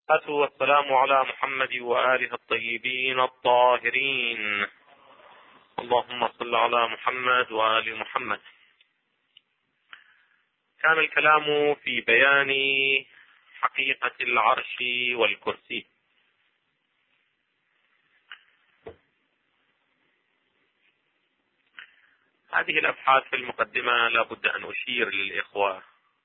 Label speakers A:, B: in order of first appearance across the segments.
A: والسلام على محمد وآله الطيبين الطاهرين. اللهم صل على محمد وآل محمد. كان الكلام في بيان حقيقة العرش والكرسي. هذه الأبحاث في المقدمة لا بد أن أشير للإخوة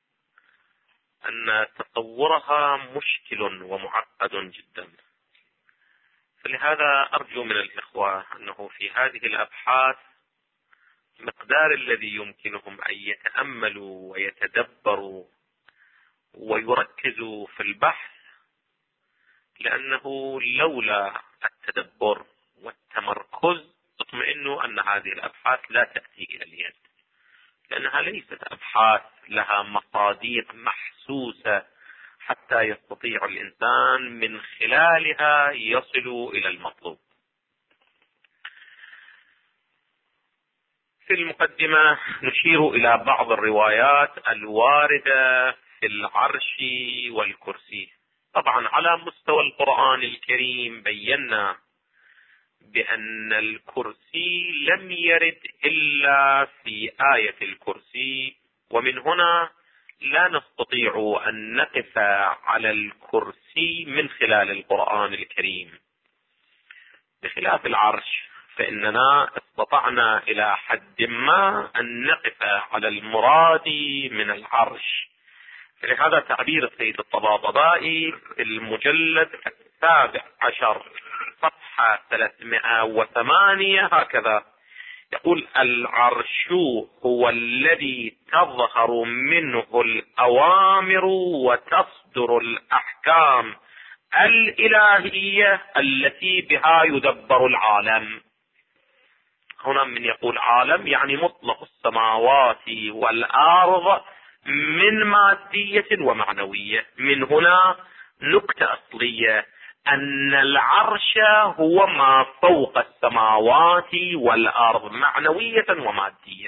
A: أن تصورها مشكل ومعقد جدا، فلهذا أرجو من الإخوة أنه في هذه الأبحاث مقدار الذي يمكنهم أن يتأملوا ويتدبروا ويركزوا في البحث، لأنه لولا التدبر والتمركز اطمئنوا أن هذه الأبحاث لا تأتي إلى اليد، لأنها ليست أبحاث لها مصادق محسوسة حتى يستطيع الإنسان من خلالها يصل إلى المطلوب. في المقدمة نشير إلى بعض الروايات الواردة في العرش والكرسي. طبعا على مستوى القرآن الكريم بينا بأن الكرسي لم يرد إلا في آية الكرسي، ومن هنا لا نستطيع أن نقف على الكرسي من خلال القرآن الكريم، بخلاف العرش فإننا استطعنا إلى حد ما أن نقف على المراد من العرش. فلهذا تعبير السيد الطباطبائي في المجلد 17 صفحة 308 هكذا يقول: العرش هو الذي تظهر منه الأوامر وتصدر الأحكام الإلهية التي بها يدبر العالم. هنا من يقول عالم يعني مطلق السماوات والأرض من مادية ومعنوية. من هنا نكتة أصلية أن العرش هو ما فوق السماوات والأرض معنوية ومادية،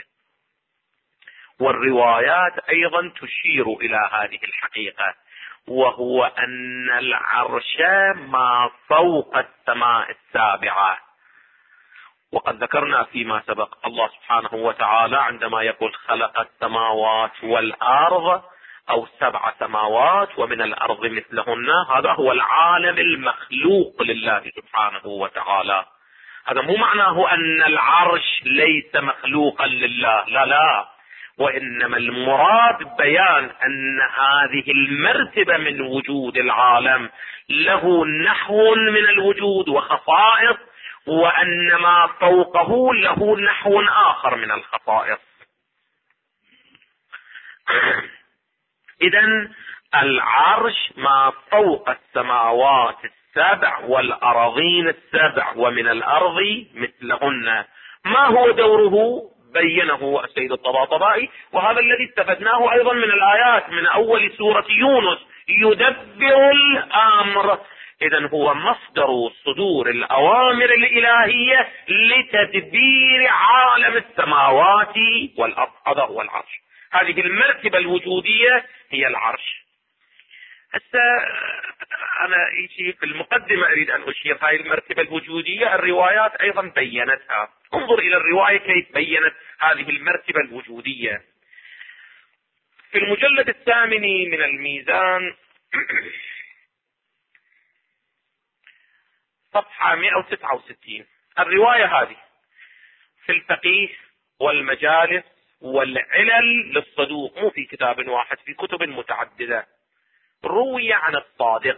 A: والروايات أيضا تشير إلى هذه الحقيقة، وهو أن العرش ما فوق السماء السابعة. وقد ذكرنا فيما سبق الله سبحانه وتعالى عندما يقول خلق السماوات والأرض أو 7 سماوات ومن الأرض مثلهن، هذا هو العالم المخلوق لله سبحانه وتعالى. هذا مو معناه أن العرش ليس مخلوقا لله، لا لا، وإنما المراد بيان أن هذه المرتبة من وجود العالم له نحو من الوجود وخصائص، وأن ما فوقه له نحو آخر من الخصائص. إذن العرش ما فوق السماوات ال7 والأراضين ال7 ومن الأرض مثلهن. ما هو دوره؟ بينه السيد الطباطبائي، وهذا الذي استفدناه أيضا من الآيات من أول سورة يونس: يدبر الأمر. إذن هو مصدر صدور الأوامر الإلهية لتدبير عالم السماوات والأرض. هذا هو العرش، هذه المرتبة الوجودية هي العرش. هسه أنا في المقدمة أريد أن أشير هذه المرتبة الوجودية، الروايات أيضا بيّنتها. انظر إلى الرواية كيف بيّنت هذه المرتبة الوجودية. في المجلد 8 من الميزان صفحة 169 الرواية هذه: في الفقيه والمجالس والعلل للصدوق، مو في كتاب واحد، في كتب متعددة. روي عن الصادق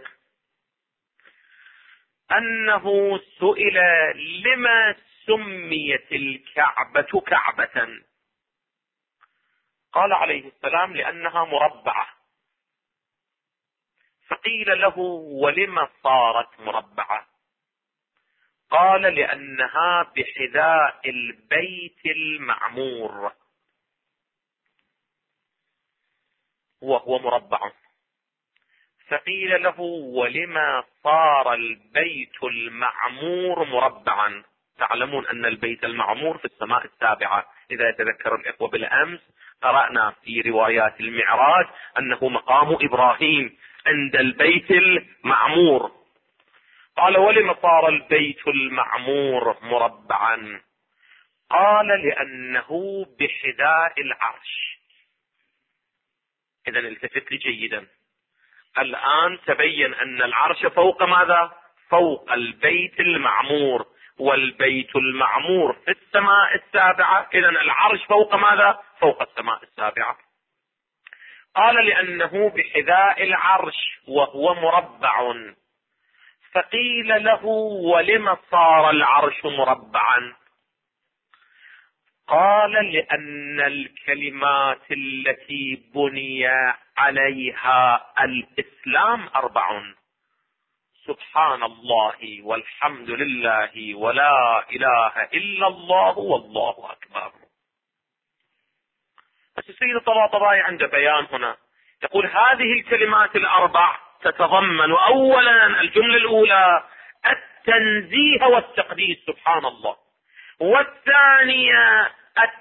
A: أنه سئل: لما سميت الكعبة كعبة؟ قال عليه السلام: لأنها مربعة. فقيل له: ولما صارت مربعة؟ قال: لأنها بحذاء البيت المعمور وهو مربع. فقيل له: ولما صار البيت المعمور مربعا؟ تعلمون أن البيت المعمور في السماء السابعة. إذا يتذكر الإخوة بالأمس قرأنا في روايات المعراج أنه مقام إبراهيم، عند البيت المعمور. قال: ولم صار البيت المعمور مربعا؟ قال: لأنه بحذاء العرش. إذن التفت لي جيدا، الآن تبين أن العرش فوق ماذا؟ فوق البيت المعمور، والبيت المعمور في السماء السابعة. إذن العرش فوق ماذا؟ فوق السماء السابعة. قال: لأنه بحذاء العرش وهو مربع. فقيل له: ولم صار العرش مربعا؟ قال: لأن الكلمات التي بني عليها الإسلام 4: سبحان الله والحمد لله ولا إله إلا الله والله أكبر. بس السيد الطباطبائي عنده بيان هنا، يقول هذه الكلمات ال4 تتضمن أولا الجملة الأولى التنزيه والتقديس سبحان الله، والثانية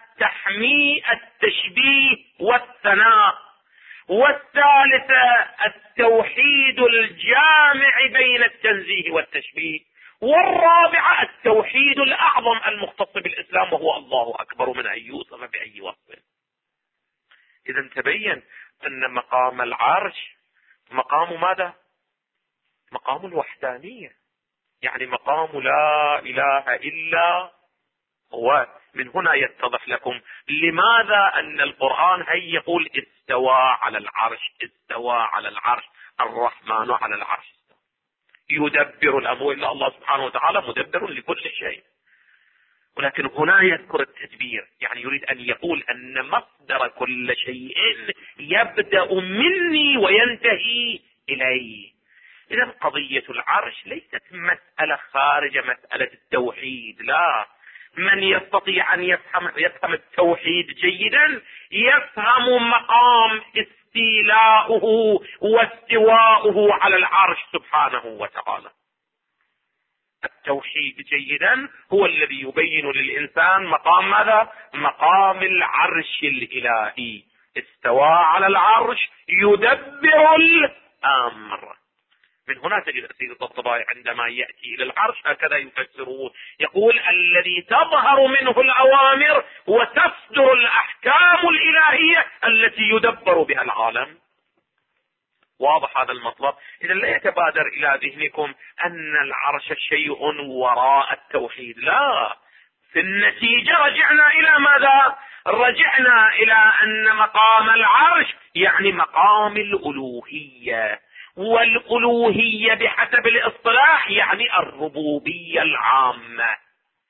A: التشبيه والثناء، والثالثة التوحيد الجامع بين التنزيه والتشبيه، والرابعة التوحيد الأعظم المختص بالإسلام وهو الله أكبر من أن يوصف بأي وصف. إذا تبين أن مقام العرش مقام ماذا؟ مقام الوحدانية، يعني مقام لا إله إلا هو. من هنا يتضح لكم لماذا أن القرآن هي يقول استوى على العرش، استوى على العرش، الرحمن على العرش يدبر الأمر. إلا الله سبحانه وتعالى مدبر لكل شيء، ولكن هنا يذكر التدبير، يعني يريد أن يقول أن مصدر كل شيء يبدأ مني وينتهي إلي. إذا قضية العرش ليست مسألة خارج مسألة التوحيد، لا. من يستطيع أن يفهم التوحيد جيدا يفهم مقام استيلاؤه واستواؤه على العرش سبحانه وتعالى. التوحيد جيدا هو الذي يبين للإنسان مقام ماذا؟ مقام العرش الإلهي. استوى على العرش يدبر الأمر. من هنا تجد السيد الطباطبائي عندما يأتي إلى العرش هكذا يفسره، يقول الذي تظهر منه الأوامر وتصدر الأحكام الإلهية التي يدبر بها العالم. واضح هذا المطلب؟ إذا لا يتبادر إلى ذهنكم أن العرش شيء وراء التوحيد، لا. في النتيجة رجعنا إلى ماذا؟ رجعنا إلى أن مقام العرش يعني مقام الألوهية، والألوهية بحسب الاصطلاح يعني الربوبية العامة،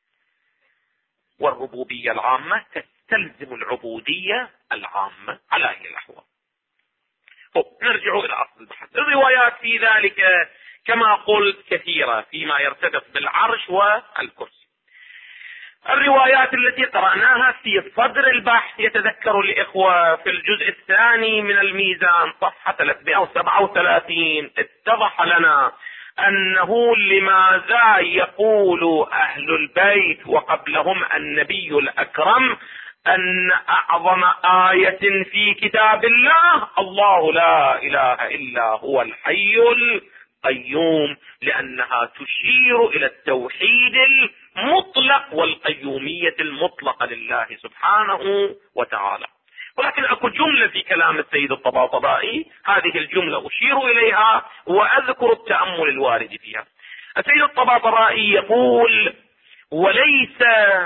A: والربوبية العامة تستلزم العبودية العامة على أي الأحوال. نرجع إلى أصل البحث. الروايات في ذلك كما قلت كثيرة فيما يرتبط بالعرش والكرسي. الروايات التي قرأناها في صدر البحث يتذكر الإخوة في الجزء الثاني من الميزان صفحة 337 اتضح لنا أنه لماذا يقول أهل البيت وقبلهم النبي الأكرم أن أعظم آية في كتاب الله الله لا إله إلا هو الحي القيوم، لأنها تشير إلى التوحيد المطلق والقيومية المطلقة لله سبحانه وتعالى. ولكن أكو جملة في كلام السيد الطباطبائي، هذه الجملة أشير إليها وأذكر التأمل الوارد فيها. السيد الطباطبائي يقول وليس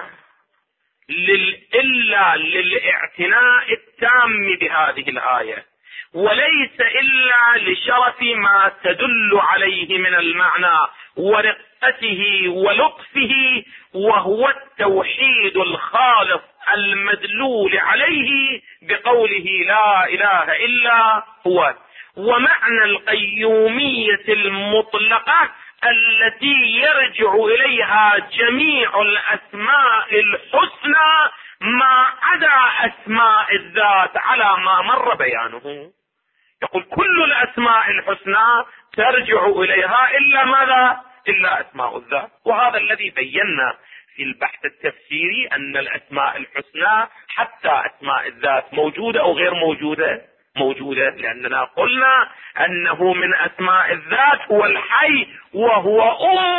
A: إلا للاعتناء التام بهذه الآية، وليس إلا لشرف ما تدل عليه من المعنى ورقته ولطفه، وهو التوحيد الخالص المدلول عليه بقوله لا إله إلا هو، ومعنى القيومية المطلقة التي يرجع إليها جميع الأسماء الحسنى ما عدا أسماء الذات على ما مر بيانه. يقول كل الأسماء الحسنى ترجع إليها إلا ماذا؟ إلا أسماء الذات. وهذا الذي بينا في البحث التفسيري أن الأسماء الحسنى حتى أسماء الذات موجودة أو غير موجودة؟ موجودة، لأننا قلنا أنه من أسماء الذات هو الحي، وهو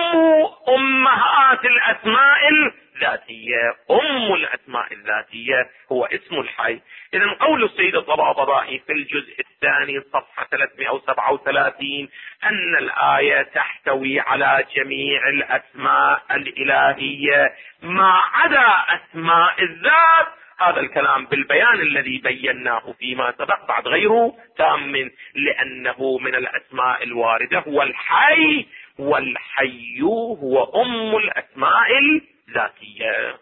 A: أمهات الأسماء الذاتية. أم الأسماء الذاتية هو اسم الحي. إذن قول السيد الطباطبائي في الجزء الثاني صفحة 337 أن الآية تحتوي على جميع الأسماء الإلهية ما عدا أسماء الذات، هذا الكلام بالبيان الذي بيناه فيما سبق بعد غيره تام، لأنه من الأسماء الواردة هو الحي، والحي هو أم الأسماء الذاتية.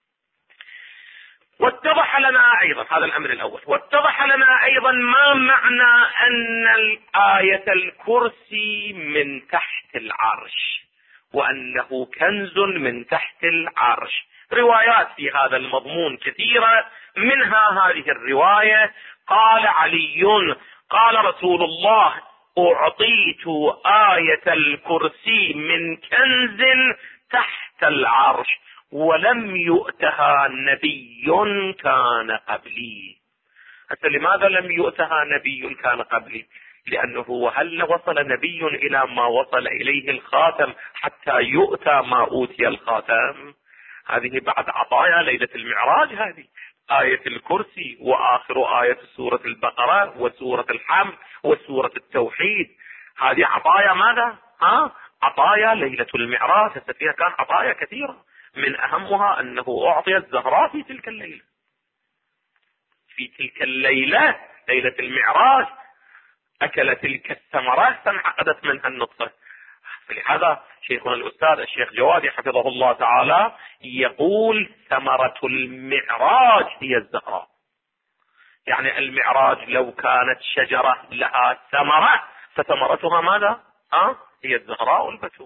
A: واتضح لنا أيضا هذا الأمر الأول، واتضح لنا أيضا ما معنى أن الآية الكرسي من تحت العرش، وأنه كنز من تحت العرش. روايات في هذا المضمون كثيرة، منها هذه الرواية: قال علي قال رسول الله أعطيت آية الكرسي من كنز تحت العرش ولم يؤتها نبي كان قبلي. حتى لماذا لم يؤتها نبي كان قبلي؟ لأنه هل وصل نبي إلى ما وصل إليه الخاتم حتى يؤتى ما أوتي الخاتم؟ هذه بعد عطايا ليلة المعراج، هذه آية الكرسي وآخر آية سورة البقرة وسورة الحمد وسورة التوحيد، هذه عطايا ماذا؟ عطايا ليلة المعراج. فيها كان عطايا كثيرة، من أهمها أنه أعطي الزهراء في تلك الليلة. في تلك الليلة ليلة المعراج أكل تلك الثمرة فانعقدت منها النطفة. فلهذا شيخنا الأستاذ الشيخ جوادي حفظه الله تعالى يقول ثمرة المعراج هي الزهراء. يعني المعراج لو كانت شجرة لها ثمرة فثمرتها ماذا؟ هي الزهراء والبتول.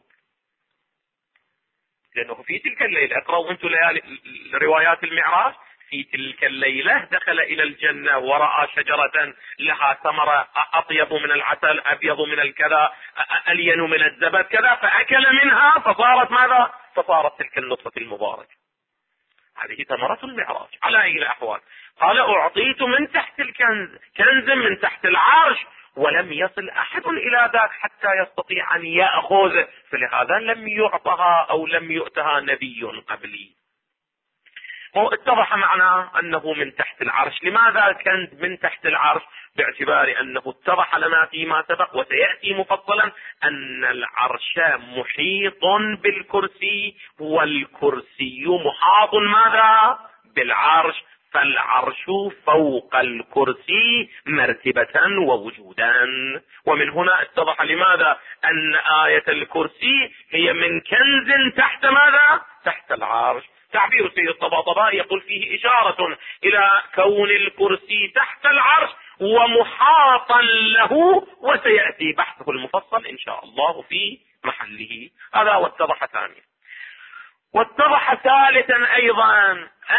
A: لأنه في تلك الليلة، اقرأوا أنتم ليالي روايات المعراج، في تلك الليلة دخل إلى الجنة ورأى شجرة لها ثمرة أطيب من العسل، أبيض من الكذا، ألين من الزبد كذا، فأكل منها فصارت ماذا؟ فصارت تلك النطفة المباركة. هذه ثمرة المعراج. على أي الأحوال قال أعطيت من تحت الكنز، كنز من تحت العرش، ولم يصل أحد إلى ذاك حتى يستطيع أن يأخذ، فلهذا لم يعطها أو لم يؤتها نبي قبلي. اتضح معنى أنه من تحت العرش. لماذا كنز من تحت العرش؟ باعتبار أنه اتضح لنا فيما سبق وسيأتي مفصلا أن العرش محيط بالكرسي، والكرسي محاط ماذا؟ بالعرش، فالعرش فوق الكرسي مرتبة ووجودا. ومن هنا اتضح لماذا أن آية الكرسي هي من كنز تحت ماذا؟ تحت العرش. تعبير سيد الطباطبائي يقول فيه إشارة إلى كون الكرسي تحت العرش ومحاطا له، وسيأتي بحثه المفصل إن شاء الله في محله. هذا واتضح ثانيا. واتضح ثالثا أيضا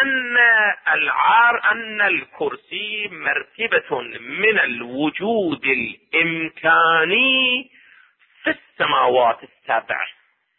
A: أن الكرسي مرتبة من الوجود الإمكاني في السماوات السبع.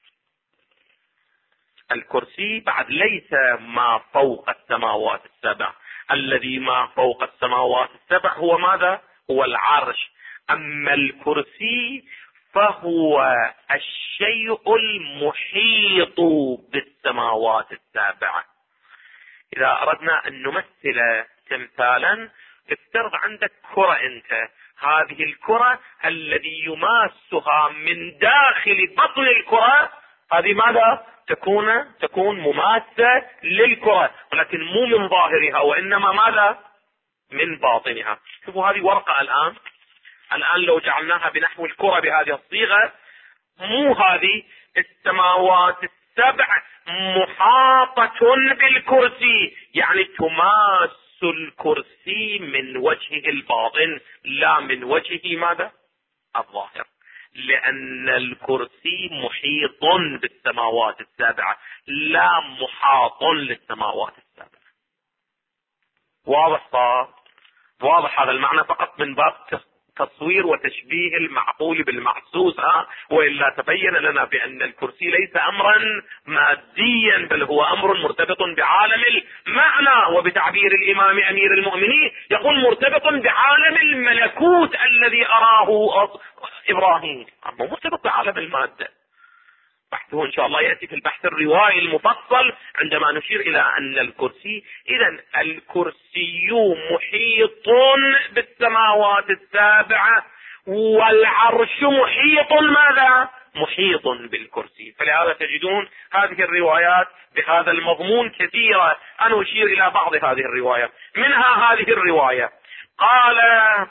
A: الكرسي بعد ليس ما فوق السماوات السبع، الذي ما فوق السماوات السبع هو ماذا؟ هو العرش. أما الكرسي فهو الشيء المحيط بالسماوات السبع. إذا أردنا أن نمثل تمثالا، افترض عندك كرة أنت، هذه الكرة الذي يماسها من داخل بطن الكرة، هذه ماذا؟ تكون مماسة للكرة، ولكن مو من ظاهرها وإنما ماذا؟ من باطنها. شوفوا هذه ورقة الآن لو جعلناها بنحو الكرة بهذه الصيغة، مو هذه السماوات السبع محاطة بالكرسي، يعني تماس الكرسي من وجهه الباطن لا من وجهه ماذا؟ الظاهر، لأن الكرسي محيط بالسماوات السبع لا محاط للسماوات السبع. واضح صار؟ واضح هذا المعنى فقط من باب تصوير وتشبيه المعقول بالمحسوس، وإلا تبين لنا بأن الكرسي ليس أمرا ماديا، بل هو أمر مرتبط بعالم المعنى، وبتعبير الإمام أمير المؤمنين يقول مرتبط بعالم الملكوت الذي أراه إبراهيم، أما مرتبط بعالم المادة. بحثه إن شاء الله يأتي في البحث الروائي المفصل عندما نشير إلى أن الكرسي، إذن الكرسي محيط بالسماوات السابعة، والعرش محيط ماذا؟ محيط بالكرسي. فلهذا تجدون هذه الروايات بهذا المضمون كثيرة. أنا أشير إلى بعض هذه الروايات. منها هذه الرواية، قال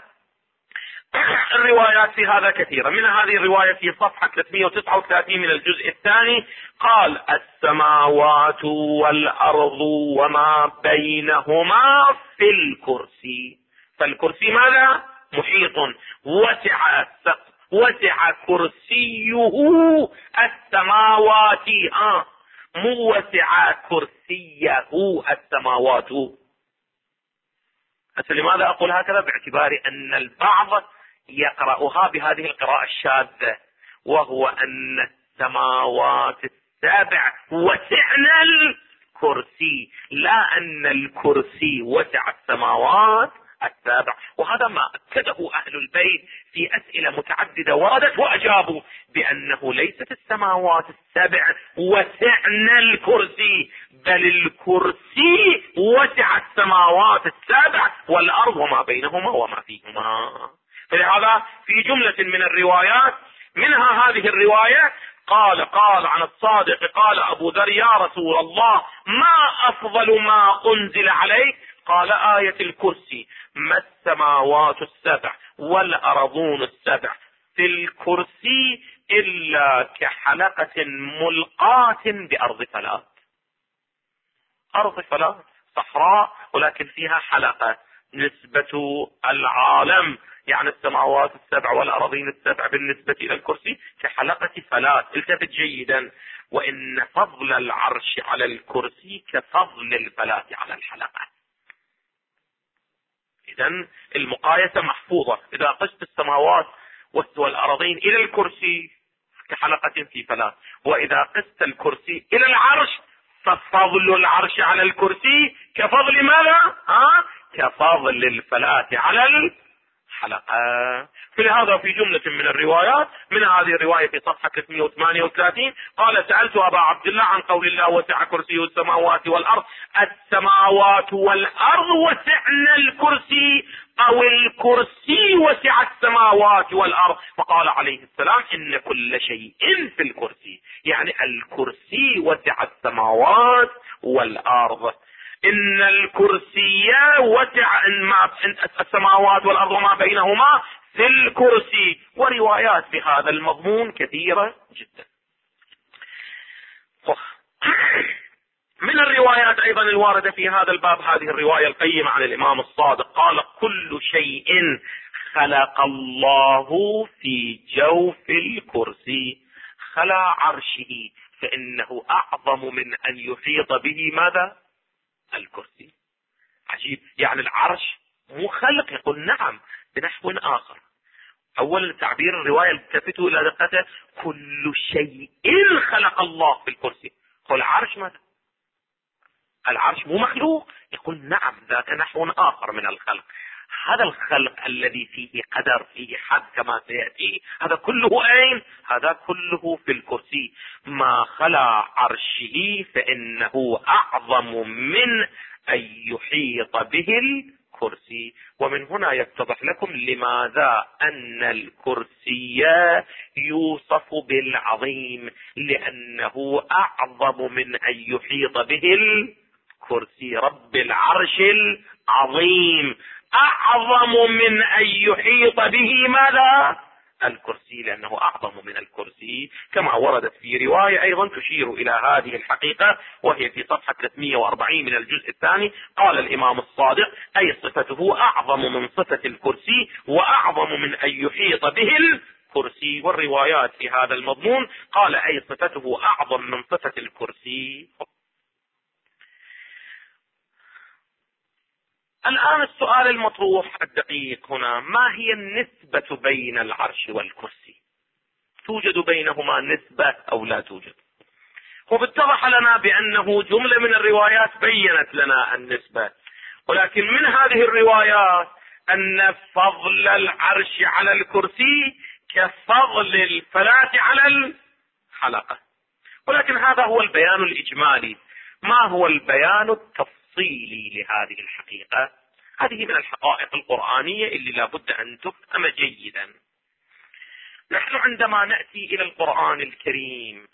A: الروايات في هذا كثيرة، من هذه الرواية في صفحة 339 من الجزء الثاني، قال السماوات والأرض وما بينهما في الكرسي. فالكرسي ماذا؟ محيط، وسع كرسيه السماوات، مو وسع كرسيه السماوات. لماذا أقول هكذا؟ باعتبار أن البعض يقرأها بهذه القراءة الشاذة، وهو أن السماوات السبع وسعن الكرسي، لا أن الكرسي وسع السماوات السبع. وهذا ما أكده أهل البيت في أسئلة متعددة وردت وأجابوا بأنه ليست السماوات السبع وسعن الكرسي، بل الكرسي وسع السماوات السبع والأرض وما بينهما وما فيهما. فلهذا في جملة من الروايات، منها هذه الرواية، قال عن الصادق قال أبو ذر يا رسول الله ما أفضل ما أنزل عليك؟ قال آية الكرسي. ما السماوات السبع والأرضون السبع في الكرسي إلا كحلقة ملقاة بأرض فلات. أرض فلات صحراء ولكن فيها حلقة، نسبة العالم يعني السماوات السبع والأراضين السبع بالنسبة إلى الكرسي كحلقة فلات. التفت جيدا، وإن فضل العرش على الكرسي كفضل الفلات على الحلقة. إذن المقايسة محفوظة. إذا قست السماوات والأراضين إلى الكرسي كحلقة في فلات، وإذا قست الكرسي إلى العرش ففضل العرش على الكرسي كفضل ماذا؟ كفضل الفلات على الحلقة. فلهذا في جملة من الروايات، من هذه الرواية في صفحة 338 قال سألت أبا عبد الله عن قول الله وسع كرسيه السماوات والأرض، السماوات والأرض وسعن الكرسي أو الكرسي وسع السماوات والأرض؟ فقال عليه السلام إن كل شيء في الكرسي، يعني الكرسي وسع السماوات والأرض. إن الكرسي وسع السماوات والأرض وما بينهما في الكرسي. وروايات بهذا المضمون كثيرة جدا. من الروايات أيضا الواردة في هذا الباب هذه الرواية القيمة عن الإمام الصادق، قال كل شيء خلق الله في جوف الكرسي خلا عرشه فإنه أعظم من أن يحيط به ماذا؟ الكرسي. عجيب، يعني العرش مو خلق؟ يقول نعم بنحو آخر. أولا تعبير الرواية التفتوا إلى دقته، كل شيء خلق الله في الكرسي. يقول العرش ماذا؟ العرش مو مخلوق؟ يقول نعم ذاك نحو آخر من الخلق. هذا الخلق الذي فيه قدر فيه حد كما سيأتي، هذا كله أين؟ هذا كله في الكرسي. ما خلا عرشه فإنه أعظم من أن يحيط به الكرسي. ومن هنا يتضح لكم لماذا أن الكرسي يوصف بالعظيم، لأنه أعظم من أن يحيط به الكرسي. رب العرش العظيم أعظم من أن يحيط به ماذا؟ الكرسي، لأنه أعظم من الكرسي، كما وردت في رواية أيضا تشير إلى هذه الحقيقة، وهي في صفحة 340 من الجزء الثاني. قال الإمام الصادق أي صفته أعظم من صفة الكرسي وأعظم من أن يحيط به الكرسي. والروايات في هذا المضمون قال أي صفته أعظم من صفة الكرسي. الآن السؤال المطروح الدقيق هنا: ما هي النسبة بين العرش والكرسي؟ توجد بينهما نسبة أو لا توجد؟ واتضح لنا بأنه جملة من الروايات بيّنت لنا النسبة، ولكن من هذه الروايات أن فضل العرش على الكرسي كفضل الفلاة على الحلقة. ولكن هذا هو البيان الإجمالي. ما هو البيان التفصيلي لهذه الحقيقة؟ هذه من الحقائق القرآنية اللي لابد أن تفهم جيدا. نحن عندما نأتي إلى القرآن الكريم،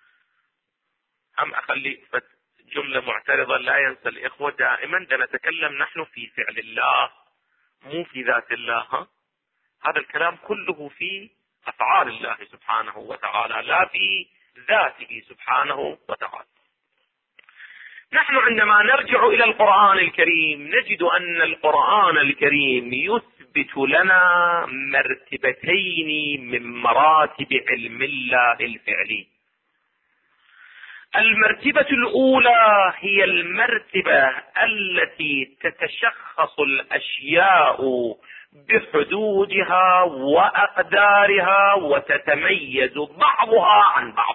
A: أخلي جملة معترضة لا ينسى الإخوة، دائما نتكلم نحن في فعل الله مو في ذات الله. هذا الكلام كله في أفعال الله سبحانه وتعالى، لا في ذاته سبحانه وتعالى. نحن عندما نرجع إلى القرآن الكريم نجد أن القرآن الكريم يثبت لنا مرتبتين من مراتب علم الله الفعلي. المرتبة الأولى هي المرتبة التي تتشخص الأشياء بحدودها وأقدارها وتتميز بعضها عن بعض،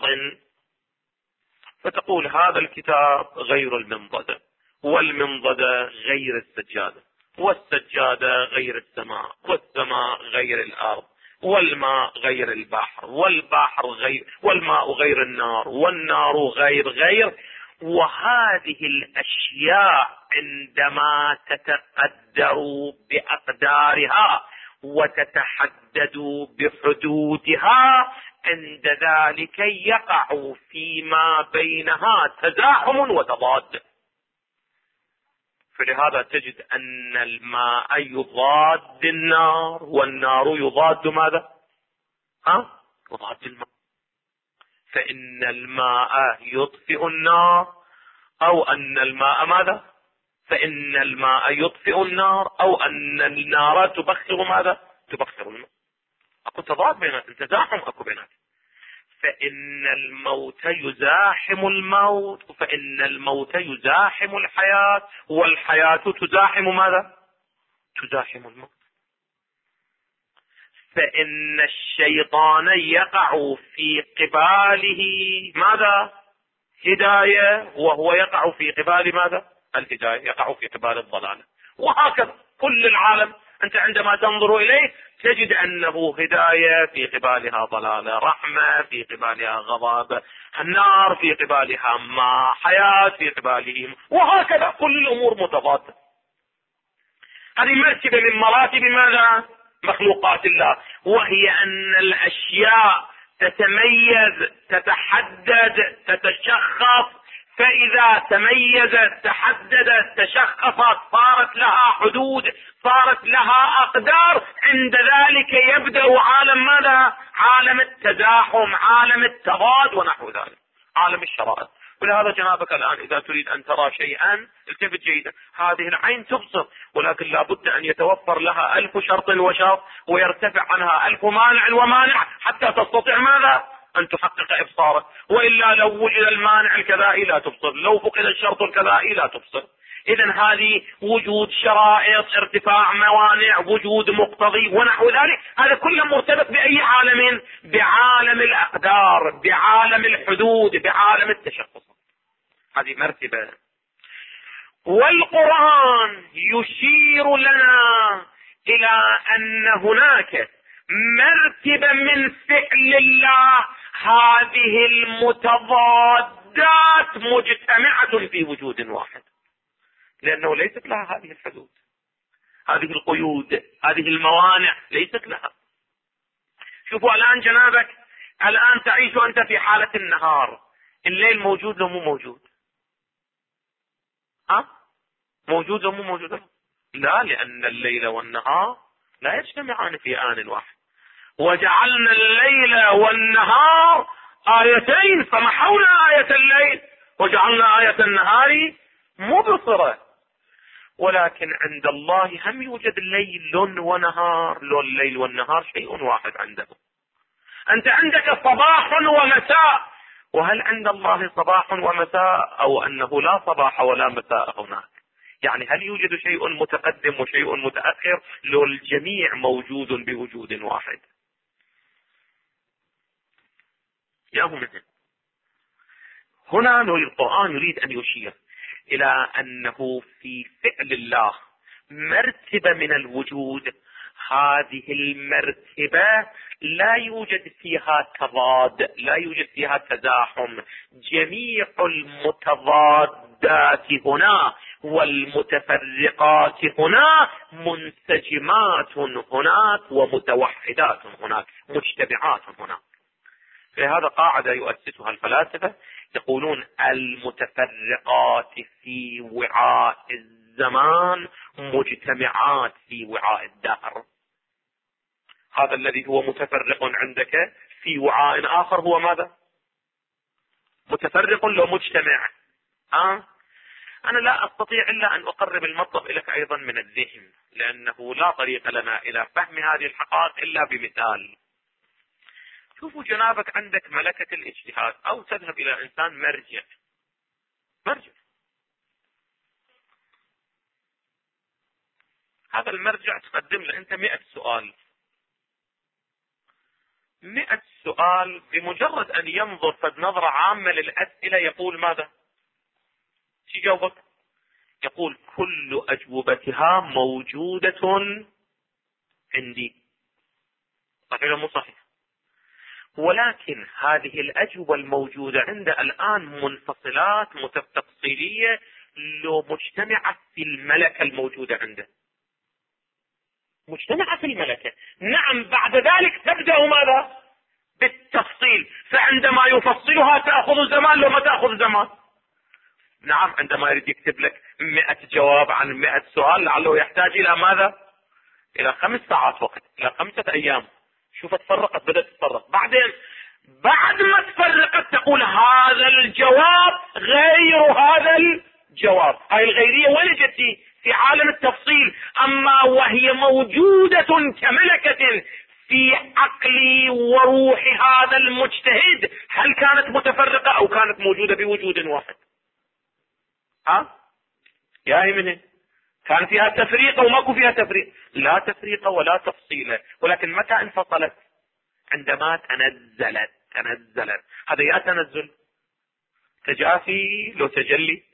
A: فتقول هذا الكتاب غير المنضدة، والمنضدة غير السجادة، والسجادة غير السماء، والسماء غير الأرض، والماء غير البحر، والبحر غير، والماء غير النار، والنار غير. وهذه الأشياء عندما تتقدر بأقدارها وتتحدد بحدودها عند ذلك يقع فيما بينها تزاحم وتضاد. فلهذا تجد أن الماء يضاد النار، والنار يضاد ماذا؟ يضاد الماء. فإن الماء يطفئ النار، أو أن الماء ماذا؟ فإن الماء يطفئ النار، أو أن النار تبخر ماذا؟ تبخر الماء. أكو تضاد بينات، تزاحم أكو بينات. فإن الموت يزاحم الموت، فإن الموت يزاحم الحياة، والحياة تزاحم ماذا؟ تزاحم الموت. فإن الشيطان يقع في قباله ماذا؟ هداية، وهو يقع في قبال ماذا؟ الهداية، يقع في قبال الضلالة. وهكذا كل العالم أنت عندما تنظر إليه تجد أنه هداية في قبالها ضلالة، رحمة في قبالها غضب، النار في قبالها ماء، حياة في قبالهم، وهكذا كل الأمور متضادة. هذه مرتبة من مراتب ماذا؟ مخلوقات الله، وهي أن الأشياء تتميز، تتحدد، تتشخص. فإذا تميزت، تحددت، تشخصت، صارت لها حدود، صارت لها أقدار، عند ذلك يبدأ عالم ماذا؟ عالم التزاحم، عالم التضاد ونحو ذلك، عالم الشرائط. ولهذا جنابك الآن إذا تريد أن ترى شيئا التفت جيدا. هذه العين تبصر، ولكن لابد أن يتوفر لها 1000 شرط وشرط، ويرتفع عنها 1000 مانع ومانع حتى تستطيع ماذا؟ أن تحقق إبصارك. وإلا لو وجد المانع الكذائي لا تبصر، لو فقد الشرط الكذائي لا تبصر. إذن هذه وجود شرائط، ارتفاع موانع، وجود مقتضي ونحو ذلك، هذا كله مرتبط بأي عالم؟ بعالم الأقدار، بعالم الحدود، بعالم التشخص. هذه مرتبة. والقرآن يشير لنا إلى أن هناك مرتبة من فعل الله، هذه المتضادات مجتمعة في وجود واحد، لأنه ليست لها هذه الحدود، هذه القيود، هذه الموانع ليست لها. شوفوا الآن جنابك، الآن تعيش أنت في حالة النهار، الليل موجود لو مو موجود؟ موجود لو مو موجود؟ لا، لأن الليل والنهار لا يجتمعان في آن واحد. وجعلنا الليل والنهار آيتين فمحونا آية الليل وجعلنا آية النهار مبصرة. ولكن عند الله هم يوجد ليل ونهار، لو الليل والنهار شيء واحد عنده. أنت عندك صباح ومساء، وهل عند الله صباح ومساء، أو أنه لا صباح ولا مساء هناك؟ يعني هل يوجد شيء متقدم وشيء متأخر؟ لو الجميع موجود بوجود واحد. ياهو مثل هنا القرآن يريد أن يشير إلى أنه في فعل الله مرتبة من الوجود، هذه المرتبة لا يوجد فيها تضاد، لا يوجد فيها تزاحم، جميع المتضادات هنا والمتفرقات هنا منسجمات هناك ومتوحدات هناك، مجتمعات هناك. فهذا قاعدة يؤسسها الفلاسفة، يقولون المتفرقات في وعاء الزمان مجتمعات في وعاء الدهر. هذا الذي هو متفرق عندك في وعاء آخر هو ماذا؟ متفرق لو مجتمع. أنا لا أستطيع إلا أن أقرب المطلب إليك أيضا من الذهن، لأنه لا طريق لنا إلى فهم هذه الحقائق إلا بمثال. شوفوا جنابك عندك ملكة الاجتهاد، أو تذهب إلى إنسان مرجع. هذا المرجع تقدم له أنت 100 سؤال، 100 سؤال، بمجرد أن ينظر فد نظرة عامة للأسئلة يقول ماذا؟ شو جاوبك؟ يقول كل أجوبتها موجودة عندي. صحيح ولا مو صحيح؟ ولكن هذه الأجوبة الموجودة عنده الآن منفصلات تفصيلية لو مجتمعة في الملكة الموجودة عنده، مجتمعة في الملكة. نعم، بعد ذلك تبدأ ماذا؟ بالتفصيل. فعندما يفصلها تأخذ زمان لو ما تأخذ زمان. نعم، عندما يريد يكتب لك 100 جواب عن 100 سؤال لعله يحتاج إلى ماذا؟ إلى 5 ساعات وقت، إلى 5 أيام. شوف تفرقت، بدأت تتفرق. بعدين بعد ما تفرقت تقول هذا الجواب غير هذا الجواب. هاي الغيرية وين جتي؟ في عالم التفصيل. أما وهي موجودة كملكة في عقل وروح هذا المجتهد، هل كانت متفرقة أو كانت موجودة بوجود واحد؟ يا من كان فيها تفريق أو ماكو فيها تفريق؟ لا تفريق ولا تفصيل. ولكن متى انفصلت؟ عندما تنزلت. هذا يا تنزل تجافي لو تجلي.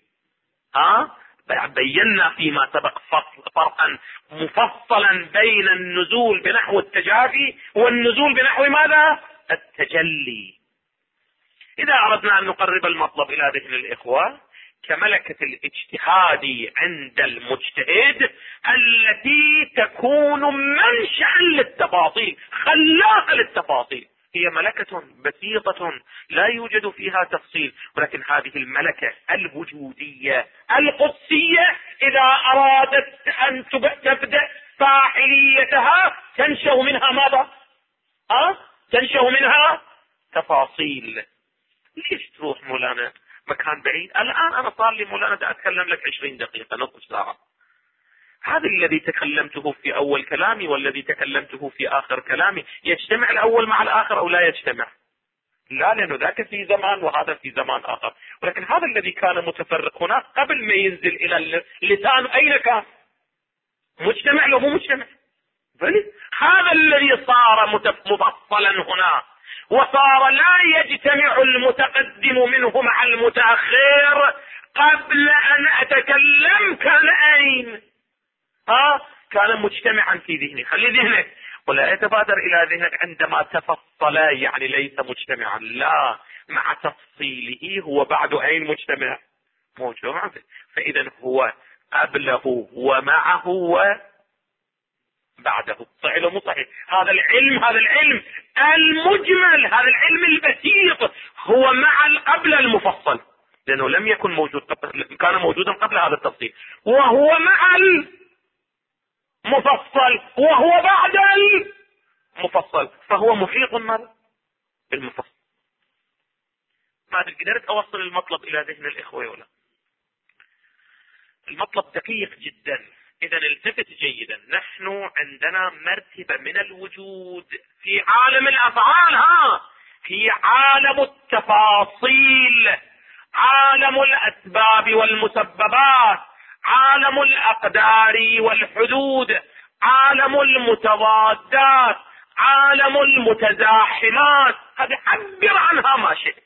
A: بينا فيما سبق فرقا مفصلا بين النزول بنحو التجافي والنزول بنحو ماذا؟ التجلي. إذا أردنا أن نقرب المطلب إلى ذهن الإخوة، كملكة الاجتهاد عند المجتهد التي تكون منشأ للتفاصيل، خلاقة للتفاصيل، هي ملكة بسيطة لا يوجد فيها تفصيل. ولكن هذه الملكة الوجودية القدسية إذا أرادت أن تبدأ فاعليتها تنشأ منها ماذا؟ تنشأ منها تفاصيل. ليش تروح مولانا مكان بعيد؟ الآن أنا صار لي مولانا دا أتكلم لك 20 دقيقة، نصف ساعة. هذا الذي تكلمته في أول كلامي والذي تكلمته في آخر كلامي يجتمع الأول مع الآخر أو لا يجتمع؟ لا، لأنه ذاك في زمان وهذا في زمان آخر. ولكن هذا الذي كان متفرق هناك قبل ما ينزل إلى اللسان أين كان؟ مجتمع لو مو مجتمع؟ هذا الذي صار مفصلا هنا، وصار لا يجتمع المتقدم منه مع المتأخر. قبل أن أتكلم كان أين؟ كان مجتمعا في ذهني. خلي ذهنك ولا يتبادر إلى ذهنك عندما تفصل، يعني ليس مجتمعا، لا، مع تفصيله هو بعد أين مجتمع؟ موجود. فإذا هو قبله ومعه وبعده. صحيح ولا مو صحيح؟ هذا العلم المجمل، هذا العلم البسيط هو مع قبل المفصل، لأنه لم يكن موجود كان موجودا قبل هذا التفصيل، وهو مع المفصل وهو بعد المفصل، فهو محيط ماذا؟ بالمفصل. ما أدري قدرت أوصل المطلب إلى ذهن الإخوة ولا؟ المطلب دقيق جدا. إذا التفت جيدا، نحن عندنا مرتبة من الوجود في عالم الأفعال، في عالم التفاصيل، عالم الأسباب والمسببات، عالم الأقدار والحدود، عالم المتضادات، عالم المتزاحمات، هذه عبر عنها ما شئت.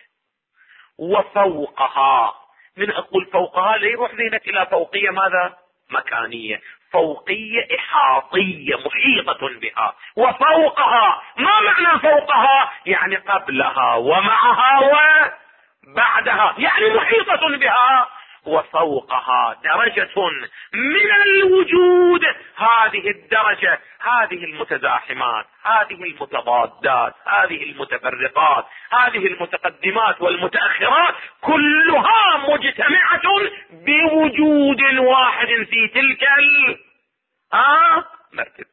A: وفوقها، من أقول فوقها لا يروح ذهنك إلى فوقية ماذا؟ مكانية، فوقية إحاطية محيطة بها. وفوقها، ما معنى فوقها؟ يعني قبلها ومعها وبعدها، يعني محيطة بها. وفوقها درجة من الوجود، هذه الدرجة، هذه المتزاحمات، هذه المتضادات، هذه المتفرقات، هذه المتقدمات والمتأخرات، كلها مجتمعة بوجود واحد في تلك مرتبة.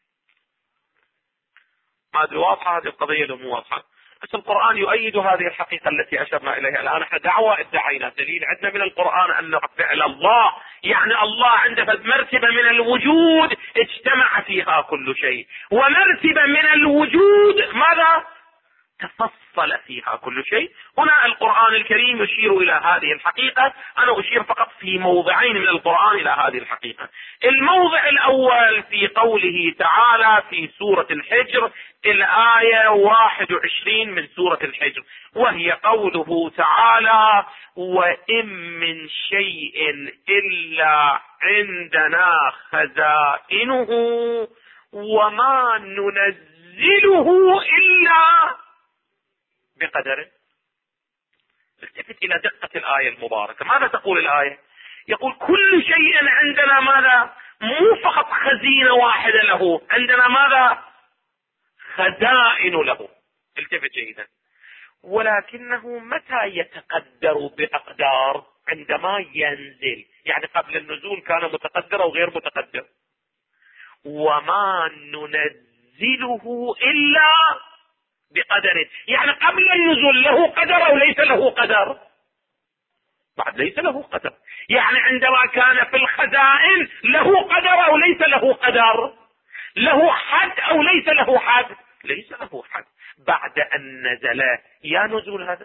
A: ما ادري واضحة هذه القضية لو مو واضحة؟ بس القرآن يؤيد هذه الحقيقة التي أشرنا إليها الآن. احنا دعوة ادعينا دليل عندنا من القرآن أن فعل الله، يعني الله عنده مرتبة من الوجود اجتمع فيها كل شيء، ومرتبة من الوجود ماذا؟ تفصل فيها كل شيء. هنا القرآن الكريم يشير إلى هذه الحقيقة. أنا أشير فقط في موضعين من القرآن إلى هذه الحقيقة. الموضع الأول في قوله تعالى في سورة الحجر، الآية 21 من سورة الحجر، وهي قوله تعالى: وإن من شيء إلا عندنا خزائنه وما ننزله إلا بقدره. التفت إلى دقة الآية المباركة. ماذا تقول الآية؟ يقول كل شيء عندنا ماذا؟ مو فقط خزينة واحدة له، عندنا ماذا؟ خزائن له. التفت جيدا. ولكنه متى يتقدر بأقدار؟ عندما ينزل، يعني قبل النزول كان متقدر أو غير متقدر. وما ننزله إلا بقدر، يعني قبل النزول له قدر أو ليس له قدر؟ بعد ليس له قدر. يعني عندما كان في الخزائن له قدر أو ليس له قدر؟ له حد أو ليس له حد؟ ليس له حد. بعد أن نزل، يا نزول هذا،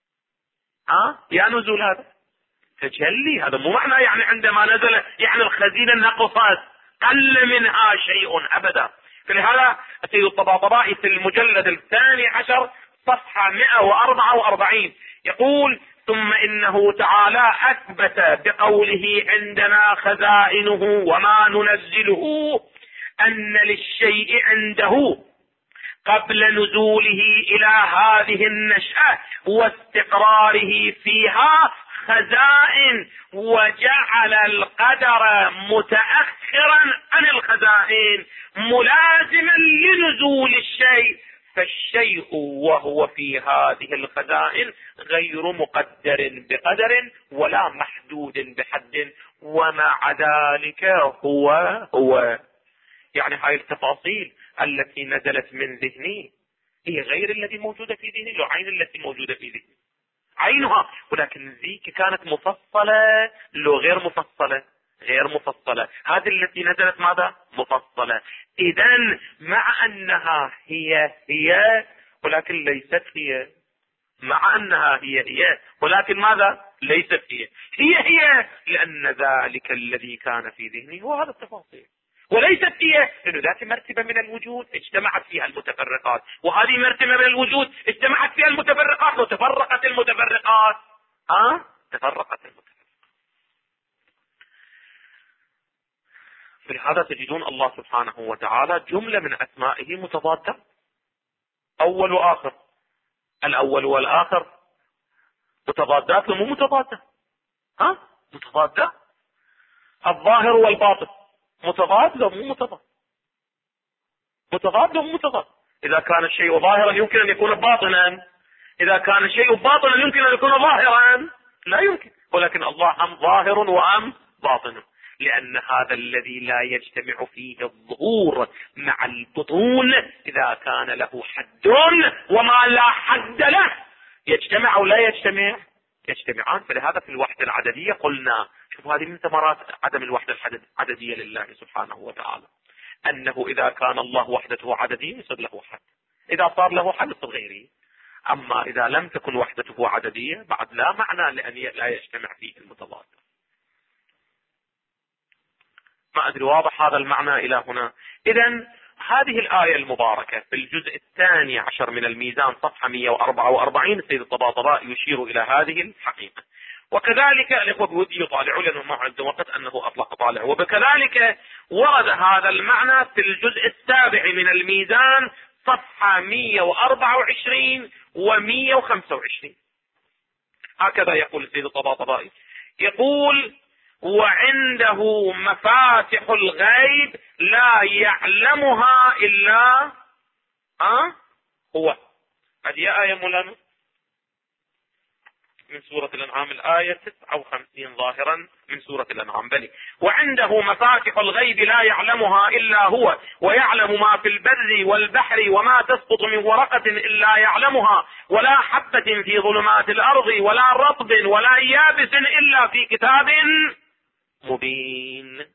A: يا نزول هذا تجلي. هذا مو معنى يعني عندما نزل يعني الخزينة نقصت، قل منها شيء أبدا. فلهذا السيد الطباطبائي في المجلد 12 صفحة 144 يقول: ثم إنه تعالى أثبت بقوله عندنا خزائنه وما ننزله أن للشيء عنده قبل نزوله إلى هذه النشأة واستقراره فيها خزائن، وجعل القدر متأخرا عن الخزائن ملازما لنزول الشيء، فالشيء وهو في هذه الخزائن غير مقدر بقدر ولا محدود بحد، ومع ذلك هو يعني هاي التفاصيل التي نزلت من ذهني هي غير التي موجودة في ذهني، لو عين التي موجودة في ذهني عينها، ولكن ذيك كانت مفصلة لو غير مفصلة؟ غير مفصلة. هذه التي نزلت ماذا؟ مفصلة. إذن مع أنها هي ولكن ليست هي، مع أنها هي ولكن ماذا؟ ليست هي لأن ذلك الذي كان في ذهني هو هذا التفاصيل، وليست هي لأنه ذات مرتبة من الوجود اجتمعت فيها المتفرقات، وهذه مرتبة من الوجود اجتمعت فيها المتفرقات وتفرقت المتفرقات. تفرقت المتفرقات. فلهذا تجدون الله سبحانه وتعالى جملة من أسمائه متضادة، أول وآخر. الأول والآخر متضادات مو متضادة؟ متضادة. الظاهر والباطن متضاد لو مو متضاد؟ متضاد لو مو متضاد. إذا كان الشيء ظاهرا يمكن أن يكون باطنا، إذا كان الشيء باطنا يمكن أن يكون ظاهرا؟ لا يمكن. ولكن الله هم ظاهر وأم باطن، لأن هذا الذي لا يجتمع فيه الظهور مع البطون إذا كان له حد وما لا حد له يجتمع أو لا يجتمع؟ يجتمعان. فلهذا في الوحدة العددية قلنا، شوف هذه من ثمرات عدم الوحدة العددية لله سبحانه وتعالى، أنه إذا كان الله وحدته عددية يصير له حد، إذا صار له حد يصير غيره. أما إذا لم تكن وحدته عددية بعد لا معنى لأن لا يجتمع فيه المتضاد. ما أدري واضح هذا المعنى إلى هنا. إذن هذه الآية المباركة في الجزء 12 من الميزان صفحة 144 السيد الطباطبائي يشير إلى هذه الحقيقة. وكذلك الإخوة بودي يطالعوا لأنه ما عندهم وقت أنه أطلق طالع. وبكذلك ورد هذا المعنى في الجزء 7 من الميزان صفحة 124 و125. هكذا يقول السيد الطباطبائي، يقول: وعنده مفاتح الغيب لا يعلمها إلا هو. هذه آية مولانا من سورة الأنعام، الآية 59 ظاهرا من سورة الأنعام. بلي: وعنده مفاتح الغيب لا يعلمها إلا هو ويعلم ما في البر والبحر وما تسقط من ورقة إلا يعلمها ولا حبة في ظلمات الأرض ولا رطب ولا يابس إلا في كتاب مبين.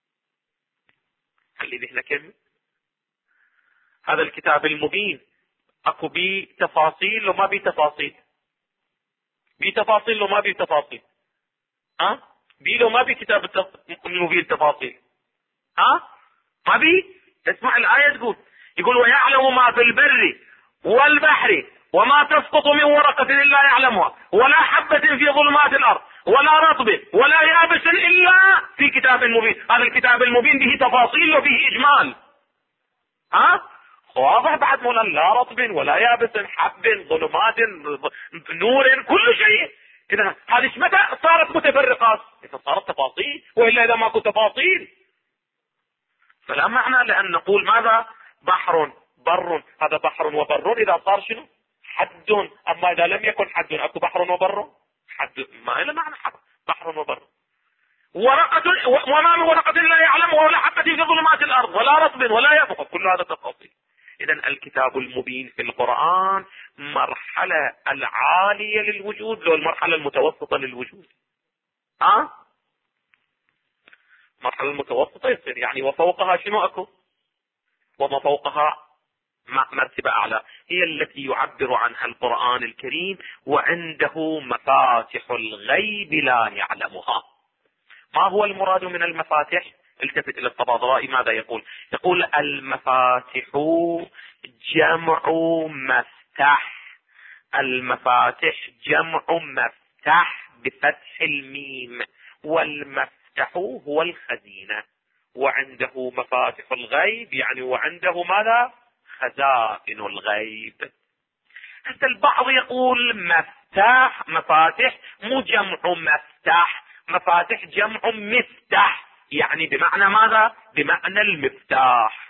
A: خلي ذهنك كم هذا الكتاب المبين، اكو بي تفاصيل وما بي تفاصيل، بي تفاصيل وما بي تفاصيل، بي لو ما بي كتاب المبين تفاصيل، ما بي. اسمع الآية يقول: ويعلم ما في البر والبحر وما تسقط من ورقة إلا يعلمها ولا حبة في ظلمات الأرض ولا رطب ولا يابس إلا في كتاب مبين. هذا الكتاب المبين به تفاصيل وفيه إجمال. واضح بعد مولانا؟ لا رطب ولا يابس، حب، ظلمات، نور، كل شيء. إذا هذه متى صارت متفرقات؟ إذا صارت تفاصيل، وإلا إذا ماكو تفاصيل فلا معنى لأن نقول ماذا؟ بحر بر، هذا بحر وبر إذا صار شنو؟ حد. أما إذا لم يكن حد أكو بحر وبر؟ حد ما له معنى حد. بحر وبر. ورقة وما من ورقة لا يعلمها ولا حبة في ظلمات الأرض ولا رطب ولا يابس، كل هذا تفاصيل. إذا الكتاب المبين في القرآن مرحلة العالية للوجود لو المرحلة المتوسطة للوجود. مرحلة المتوسطة يصير يعني وفوقها شنو اكو؟ وما فوقها مرتبة اعلى، هي التي يعبر عنها القرآن الكريم: وعنده مفاتح الغيب لا يعلمها. ما هو المراد من المفاتح؟ التفت الى الطباطبائي ماذا يقول؟ يقول: المفاتح جمع مفتاح. المفاتح جمع مفتاح بفتح الميم، والمفتاح هو الخزينة. وعنده مفاتح الغيب يعني وعنده ماذا؟ خزائن الغيب. حتى البعض يقول مفتاح مفاتح مو جمع مفتاح، مفاتح جمع مفتاح، يعني بمعنى ماذا؟ بمعنى المفتاح.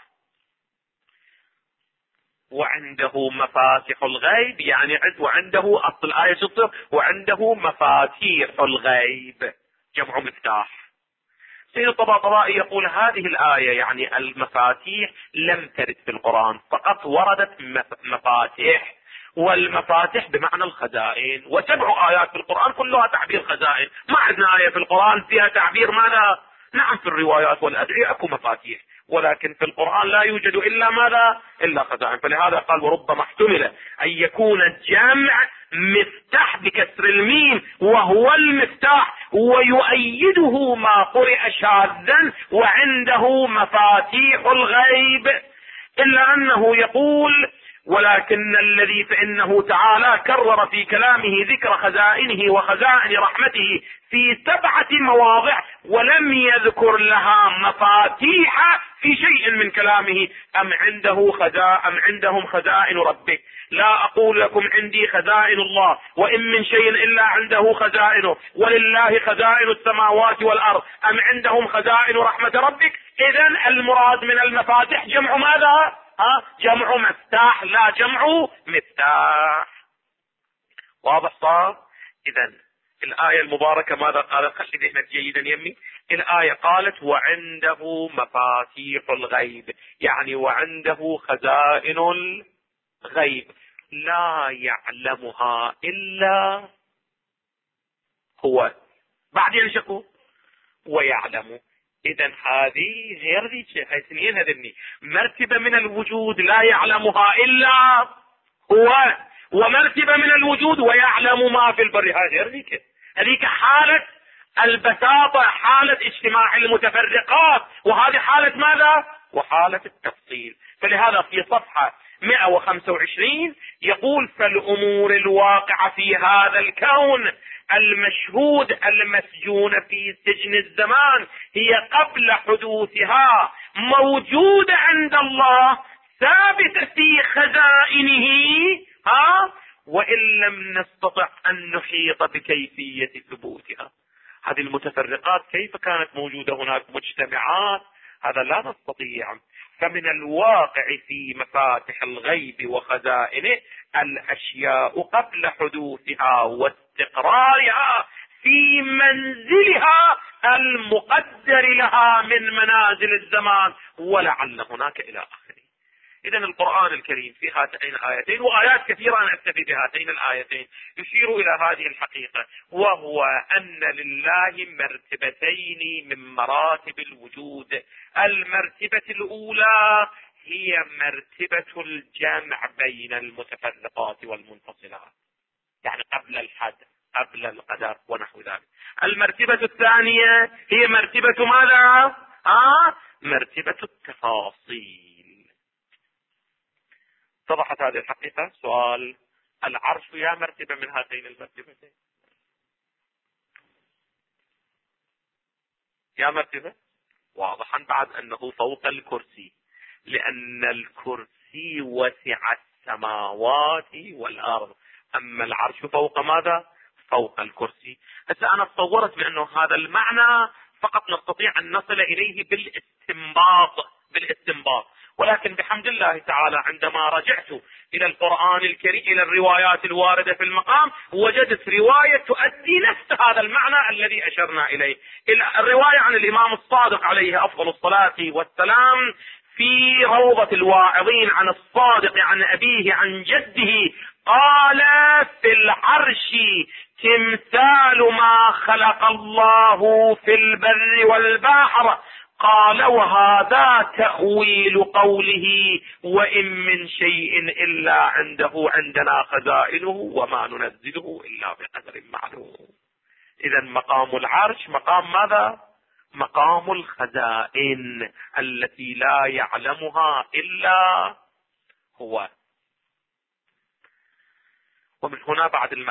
A: وعنده مفاتح الغيب يعني وعنده اصل الآية شطر وعنده مفاتيح الغيب جمع مفتاح. سيد الطباطبائي يقول: هذه الآية يعني المفاتيح لم ترد في القرآن، فقط وردت مفاتيح، والمفاتح بمعنى الخزائن. وسبع آيات في القرآن كلها تعبير خزائن. ما عندنا آية في القرآن فيها تعبير ماذا؟ نعم في الروايات والأدعية اكو مفاتيح، ولكن في القرآن لا يوجد إلا ماذا؟ إلا خزائن. فلهذا قال: وربما احتمل أن يكون الجمع مفتاح بكسر الميم وهو المفتاح، ويؤيده ما قرئ شاذا: وعنده مفاتيح الغيب. إلا أنه يقول: ولكن الذي فإنه تعالى كرر في كلامه ذكر خزائنه وخزائن رحمته في 7 مواضع ولم يذكر لها مفاتيح في شيء من كلامه. أم عندهم خزائن ربك؟ لا أقول لكم عندي خزائن الله وإن من شيء إلا عنده خزائنه ولله خزائن السماوات والأرض. أم عندهم خزائن رحمة ربك؟ إذن المراد من المفاتيح جمع ماذا؟ جمع مفتاح لا جمع مفتاح. واضح صار؟ إذن الآية المباركة ماذا قالت؟ خلي ذهنك جيدا يمي. الآية قالت: وعنده مفاتيح الغيب، يعني وعنده خزائن الغيب لا يعلمها إلا هو. بعدين شكو ويعلم. إذن هذه غير ذيك، هاي اثنين هذني مرتبة من الوجود لا يعلمها إلا هو، ومرتبة من الوجود ويعلم ما في البر، هاي غير ذيك. هذيك حالة البساطة حالة اجتماع المتفرقات، وهذه حالة ماذا؟ وحالة التفصيل. فلهذا في صفحة 125 يقول: فالأمور الواقعة في هذا الكون المشهود المسجون في سجن الزمان هي قبل حدوثها موجودة عند الله، ثابتة في خزائنه، وإن لم نستطع أن نحيط بكيفية ثبوتها. هذه المتفرقات كيف كانت موجودة هناك مجتمعات؟ هذا لا نستطيع. فمن الواقع في مفاتح الغيب وخزائنه الأشياء قبل حدوثها واستقرارها في منزلها المقدر لها من منازل الزمان، ولعل هناك إلى آخره. إذن القرآن الكريم في هاتين الآيتين وآيات كثيرة أنا أكتفي بهاتين الآيتين يشير إلى هذه الحقيقة، وهو أن لله مرتبتين من مراتب الوجود. المرتبة الأولى هي مرتبة الجمع بين المتفرقات والمنفصلات، يعني قبل الحد، قبل القدر ونحو ذلك. المرتبة الثانية هي مرتبة ماذا؟ مرتبة التفاصيل. اتضحت هذه الحقيقة؟ سؤال: العرش يا مرتبة من هاتين المرتبتين؟ يا مرتبة؟ واضحا بعد أنه فوق الكرسي، لأن الكرسي وسع السماوات والأرض، أما العرش فوق ماذا؟ فوق الكرسي. هسه أنا تصورت بأنه هذا المعنى فقط نستطيع أن نصل إليه بالاستنباط، ولكن بحمد الله تعالى عندما رجعت إلى القرآن الكريم إلى الروايات الواردة في المقام وجدت رواية تؤدي نفس هذا المعنى الذي أشرنا إليه. الرواية عن الإمام الصادق عليه أفضل الصلاة والسلام في روضة الواعظين عن الصادق عن أبيه عن جده قال: في العرش تمثال ما خلق الله في البر والبحر. قال: وهذا تأويل قوله: وإن من شيء إلا عندنا خزائنه وما ننزله إلا بقدر معلوم. إذا مقام العرش مقام ماذا؟ مقام الخزائن التي لا يعلمها إلا هو. ومن هنا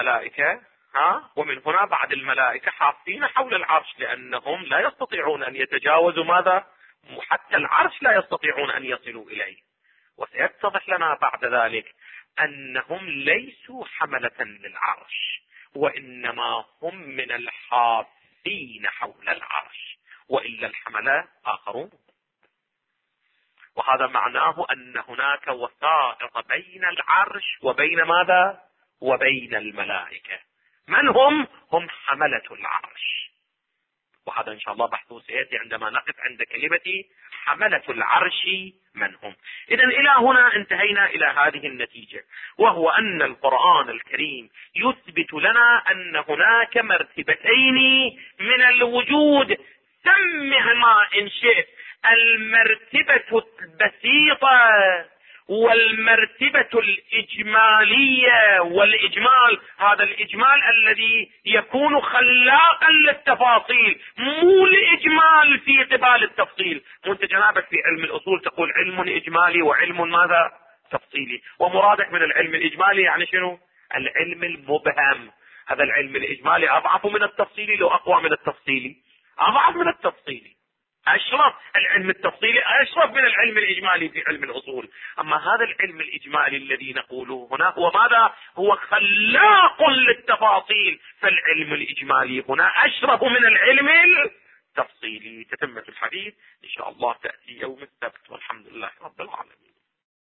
A: بعد الملائكة حاطين حول العرش، لأنهم لا يستطيعون أن يتجاوزوا ماذا؟ حتى العرش لا يستطيعون أن يصلوا إليه. وسيتضح لنا بعد ذلك أنهم ليسوا حملة للعرش، وإنما هم من الحافين حول العرش، وإلا الحملة آخرون. وهذا معناه أن هناك وسائط بين العرش وبين ماذا؟ وبين الملائكة. من هم؟ هم حملة العرش، وهذا إن شاء الله بحثه سيأتي عندما نقف عند كلمة حملة العرش من هم. إذن إلى هنا انتهينا إلى هذه النتيجة، وهو أن القرآن الكريم يثبت لنا أن هناك مرتبتين من الوجود، سمهما إن شئت المرتبة البسيطة والمرتبة الإجمالية. والإجمال هذا الإجمال الذي يكون خلاقا للتفاصيل، مو الإجمال في قبال التفصيل. وانت جنابك في علم الأصول تقول علم إجمالي وعلم ماذا؟ تفصيلي. ومرادك من العلم الإجمالي يعني شنو؟ العلم المبهم. هذا العلم الإجمالي أضعف من التفصيلي، لو أقوى من التفصيلي أضعف من التفصيلي، أشرف. العلم التفصيلي أشرف من العلم الإجمالي في علم الأصول. أما هذا العلم الإجمالي الذي نقوله هنا هو ماذا؟ هو خلاق للتفاصيل. فالعلم الإجمالي هنا أشرف من العلم التفصيلي. تتمة الحديث إن شاء الله تأتي يوم السبت، والحمد لله رب العالمين.